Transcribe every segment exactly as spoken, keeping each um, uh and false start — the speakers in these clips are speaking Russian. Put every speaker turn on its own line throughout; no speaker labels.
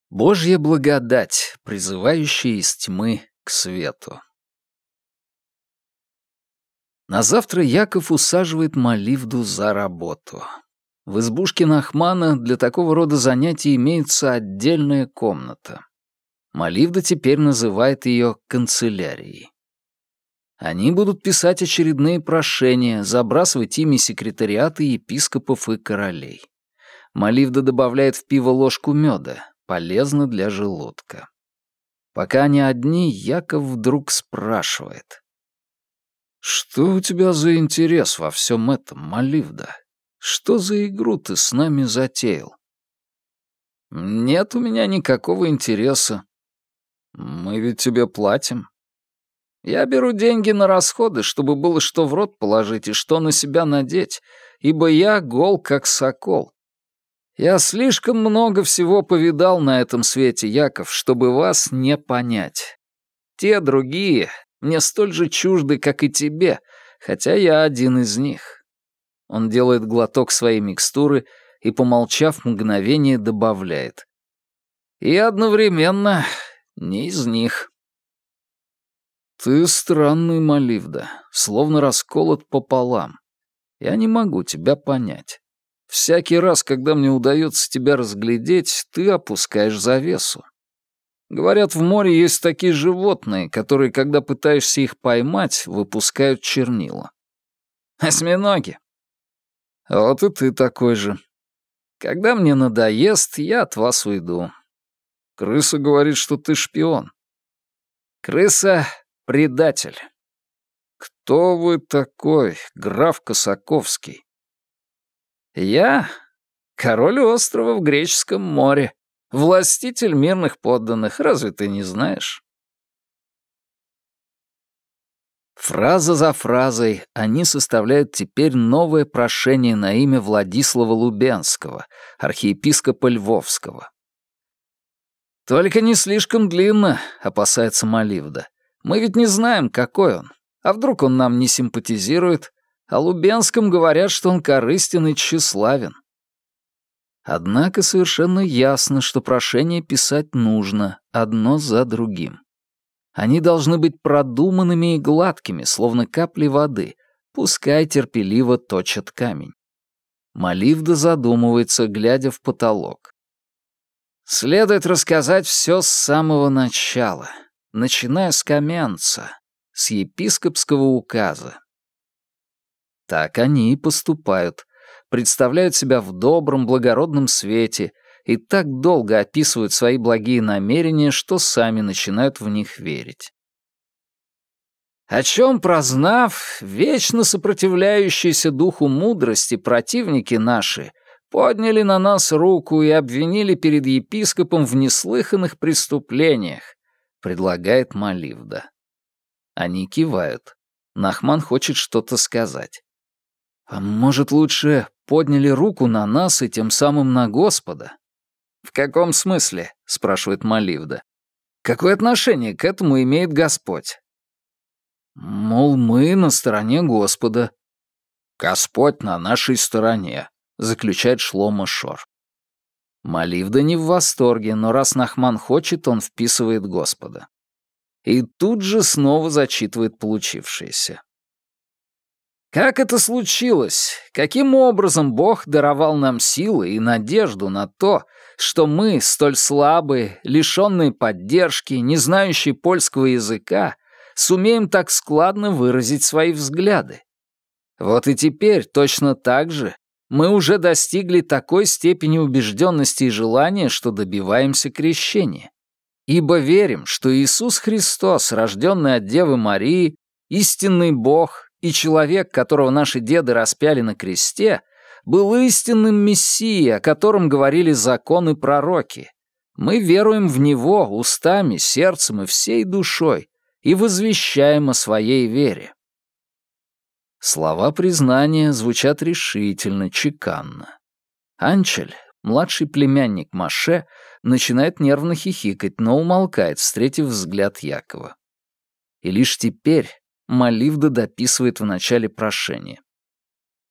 Божья благодать, призывающая из тьмы к свету. На завтра Яков усаживает Маливду за работу. В избушке Нахмана для такого рода занятий имеется отдельная комната. Маливда теперь называет ее канцелярией. Они будут писать очередные прошения, забрасывать ими секретариаты епископов и королей. Маливда добавляет в пиво ложку меда, полезно для желудка. Пока они одни, Яков вдруг спрашивает. «Что у тебя за интерес во всем этом, Маливда? Что за игру ты с нами затеял?» «Нет у меня никакого интереса. Мы ведь тебе платим. Я беру деньги на расходы, чтобы было что в рот положить и что на себя надеть, ибо я гол, как сокол. Я слишком много всего повидал на этом свете, Яков, чтобы вас не понять. Те другие мне столь же чужды, как и тебе, хотя я один из них». Он делает глоток своей микстуры и, помолчав мгновение, добавляет. «И одновременно не из них». «Ты странный, Маливда, словно расколот пополам. Я не могу тебя понять. Всякий раз, когда мне удается тебя разглядеть, ты опускаешь завесу. Говорят, в море есть такие животные, которые, когда пытаешься их поймать, выпускают чернила. Осьминоги. Вот и ты такой же. Когда мне надоест, я от вас уйду. Крыса говорит, что ты шпион. Крыса — предатель. Кто вы такой, граф Косаковский? Я — король острова в Греческом море, властитель мирных подданных, разве ты не знаешь? Фраза за фразой они составляют теперь новое прошение на имя Владислава Лубенского, архиепископа Львовского. «Только не слишком длинно», — опасается Маливда. «Мы ведь не знаем, какой он. А вдруг он нам не симпатизирует? О Лубенском говорят, что он корыстен и тщеславен». Однако совершенно ясно, что прошение писать нужно, одно за другим. Они должны быть продуманными и гладкими, словно капли воды, пускай терпеливо точат камень. Маливда задумывается, глядя в потолок. Следует рассказать все с самого начала, начиная с Каменца, с епископского указа. Так они и поступают, представляют себя в добром, благородном свете и так долго описывают свои благие намерения, что сами начинают в них верить. О чем прознав, вечно сопротивляющиеся духу мудрости противники наши подняли на нас руку и обвинили перед епископом в неслыханных преступлениях, предлагает Маливда. Они кивают. Нахман хочет что-то сказать. А может, лучше подняли руку на нас и тем самым на Господа? «В каком смысле?» — спрашивает Маливда. «Какое отношение к этому имеет Господь?» Мол, мы на стороне Господа. «Господь на нашей стороне», — заключает Шломо Шор. Маливда не в восторге, но раз Нахман хочет, он вписывает Господа. И тут же снова зачитывает получившееся. Как это случилось? Каким образом Бог даровал нам силы и надежду на то, что мы, столь слабые, лишенные поддержки, не знающие польского языка, сумеем так складно выразить свои взгляды? Вот и теперь точно так же мы уже достигли такой степени убежденности и желания, что добиваемся крещения. Ибо верим, что Иисус Христос, рожденный от Девы Марии, истинный Бог и человек, которого наши деды распяли на кресте, был истинным Мессией, о котором говорили законы пророки. Мы веруем в Него устами, сердцем и всей душой и возвещаем о своей вере. Слова признания звучат решительно, чеканно. Анчель, младший племянник Маше, начинает нервно хихикать, но умолкает, встретив взгляд Якова. И лишь теперь Маливда дописывает в начале прошения.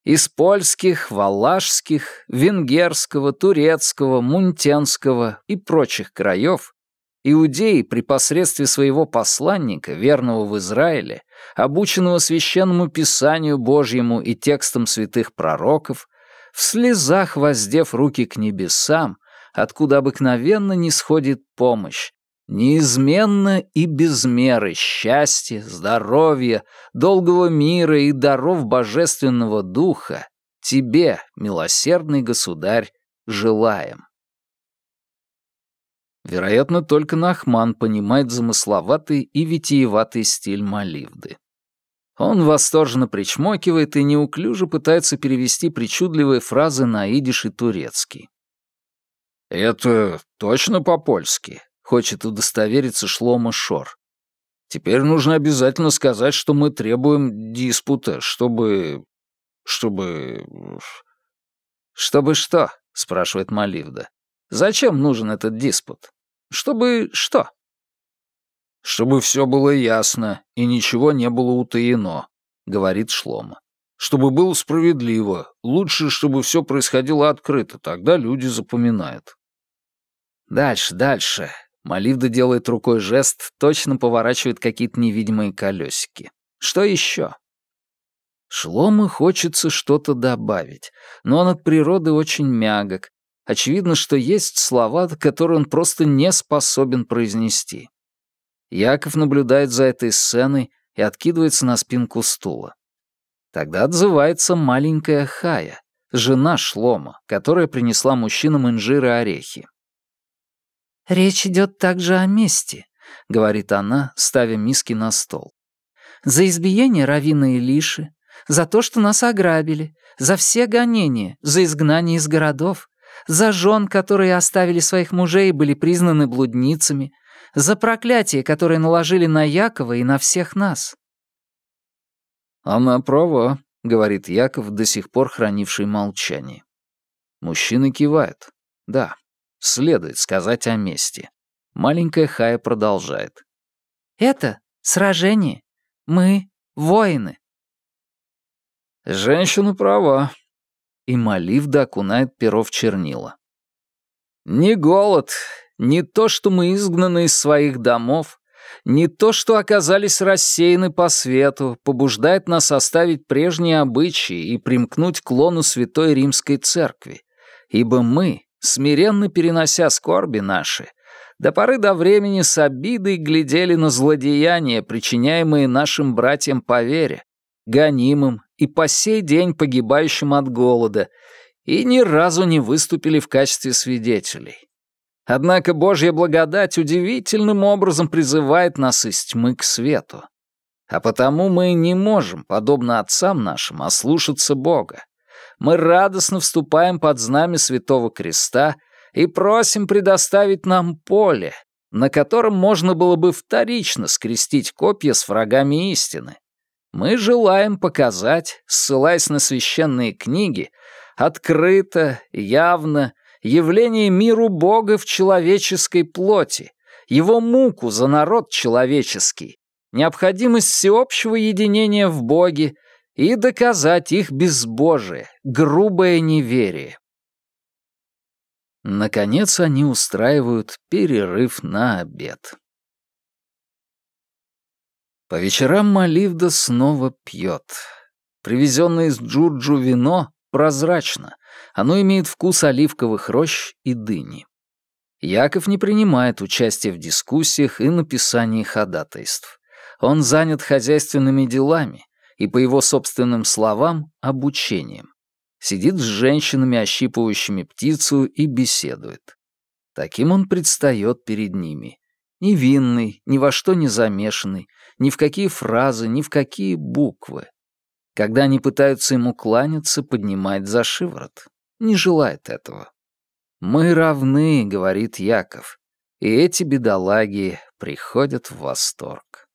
Из польских, валашских, венгерского, турецкого, мунтенского и прочих краев иудеи при посредстве своего посланника, верного в Израиле, обученного священному писанию Божьему и текстам святых пророков, в слезах воздев руки к небесам, откуда обыкновенно не сходит помощь, неизменно и без меры счастья, здоровья, долгого мира и даров божественного духа тебе, милосердный государь, желаем. Вероятно, только Нахман понимает замысловатый и витиеватый стиль Маливды. Он восторженно причмокивает и неуклюже пытается перевести причудливые фразы на идиш и турецкий. «Это точно по-польски?» — хочет удостовериться Шломо Шор. «Теперь нужно обязательно сказать, что мы требуем диспута, чтобы... чтобы...» «Чтобы что?» — спрашивает Маливда. «Зачем нужен этот диспут? Чтобы что?» «Чтобы все было ясно и ничего не было утаено», — говорит Шломо. «Чтобы было справедливо. Лучше, чтобы все происходило открыто, тогда люди запоминают». «Дальше, дальше». Маливда делает рукой жест, точно поворачивает какие-то невидимые колесики. «Что еще?» Шломо хочется что-то добавить, но он от природы очень мягок. Очевидно, что есть слова, которые он просто не способен произнести. Яков наблюдает за этой сценой и откидывается на спинку стула. Тогда отзывается маленькая Хая, жена Шломо, которая принесла мужчинам инжир и орехи. «Речь идет также о мести», — говорит она, ставя миски на стол. «За избиение раввина Илиши, за то, что нас ограбили, за все гонения, за изгнание из городов, за жен, которые оставили своих мужей и были признаны блудницами, за проклятие, которое наложили на Якова и на всех нас». «Она права», — говорит Яков, до сих пор хранивший молчание. Мужчины кивают. «Да, следует сказать о мести». Маленькая Хая продолжает. «Это сражение. Мы — воины». «Женщина права», и Маливда окунает перо в чернила. «Не голод, не то, что мы изгнаны из своих домов, не то, что оказались рассеяны по свету, побуждает нас оставить прежние обычаи и примкнуть к лону Святой Римской Церкви, ибо мы, смиренно перенося скорби наши, до поры до времени с обидой глядели на злодеяния, причиняемые нашим братьям по вере, гонимым и по сей день погибающим от голода, и ни разу не выступили в качестве свидетелей. Однако Божья благодать удивительным образом призывает нас из тьмы к свету. А потому мы не можем, подобно отцам нашим, ослушаться Бога. Мы радостно вступаем под знамя Святого Креста и просим предоставить нам поле, на котором можно было бы вторично скрестить копья с врагами истины. Мы желаем показать, ссылаясь на священные книги, открыто, явно, явление миру Бога в человеческой плоти, его муку за народ человеческий, необходимость всеобщего единения в Боге и доказать их безбожие, грубое неверие. Наконец они устраивают перерыв на обед. По вечерам Маливда снова пьет. Привезенное из Джурджу вино прозрачно, оно имеет вкус оливковых рощ и дыни. Яков не принимает участия в дискуссиях и написании ходатайств. Он занят хозяйственными делами и, по его собственным словам, обучением. Сидит с женщинами, ощипывающими птицу, и беседует. Таким он предстает перед ними. Невинный, ни во что не замешанный, ни в какие фразы, ни в какие буквы. Когда они пытаются ему кланяться, поднимает за шиворот. Не желает этого. «Мы равны», — говорит Яков, и эти бедолаги приходят в восторг.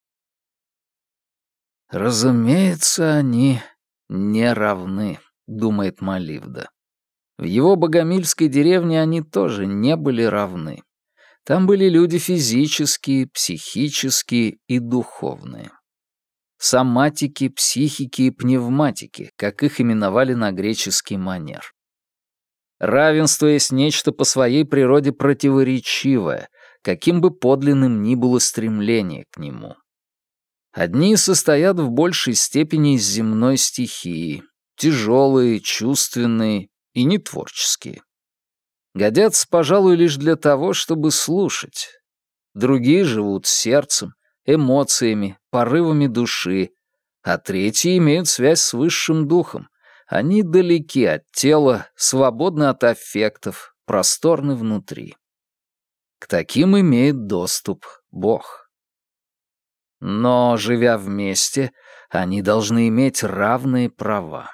«Разумеется, они не равны», — думает Маливда. В его богомильской деревне они тоже не были равны. Там были люди физические, психические и духовные. соматики, психики и пневматики, как их именовали на греческий манер. Равенство есть нечто по своей природе противоречивое, каким бы подлинным ни было стремление к нему. Одни состоят в большей степени из земной стихии, тяжелые, чувственные и нетворческие. Годятся, пожалуй, лишь для того, чтобы слушать. Другие живут сердцем, эмоциями, порывами души, а третьи имеют связь с высшим духом. Они далеки от тела, свободны от аффектов, просторны внутри. К таким имеет доступ Бог. Но, живя вместе, они должны иметь равные права.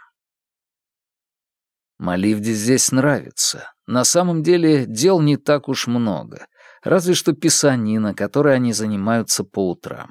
Маливде здесь нравится. На самом деле дел не так уж много, разве что писанина, которой они занимаются по утрам.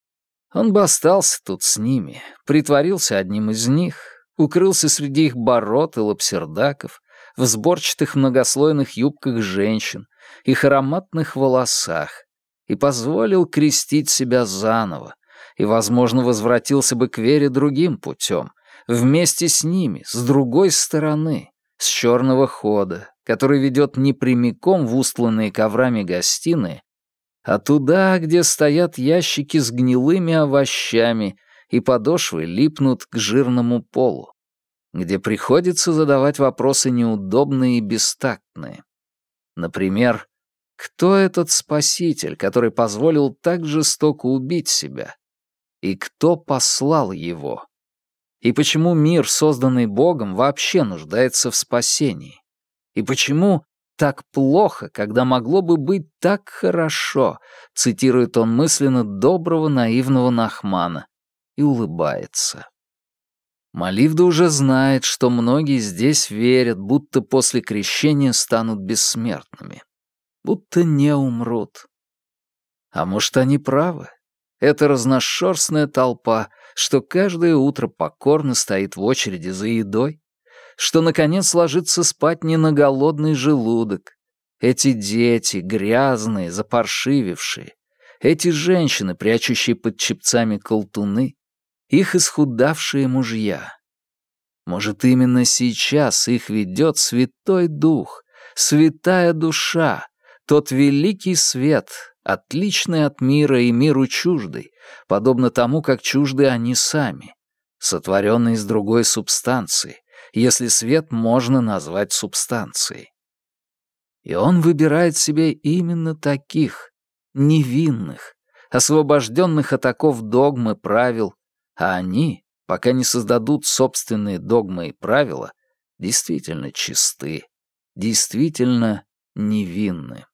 Он бы остался тут с ними, притворился одним из них, укрылся среди их бород и лапсердаков, в сборчатых многослойных юбках женщин, их ароматных волосах, и позволил крестить себя заново, и, возможно, возвратился бы к вере другим путем, вместе с ними, с другой стороны, с черного хода, который ведет не прямиком в устланные коврами гостиные, а туда, где стоят ящики с гнилыми овощами и подошвы липнут к жирному полу, где приходится задавать вопросы неудобные и бестактные. Например, кто этот спаситель, который позволил так жестоко убить себя? И кто послал его? И почему мир, созданный Богом, вообще нуждается в спасении? И почему так плохо, когда могло бы быть так хорошо, цитирует он мысленно доброго наивного Нахмана и улыбается. Маливда уже знает, что многие здесь верят, будто после крещения станут бессмертными, будто не умрут. А может, они правы? Это разношерстная толпа, что каждое утро покорно стоит в очереди за едой, что, наконец, ложится спать не на голодный желудок. Эти дети, грязные, запаршивившие, эти женщины, прячущие под чепцами колтуны, их исхудавшие мужья. Может, именно сейчас их ведет Святой Дух, Святая Душа, тот великий свет, отличный от мира и миру чуждый, подобно тому, как чужды они сами, сотворенный из другой субстанции, если свет можно назвать субстанцией. И он выбирает себе именно таких, невинных, освобожденных от оков догмы правил, а они, пока не создадут собственные догмы и правила, действительно чисты, действительно невинны.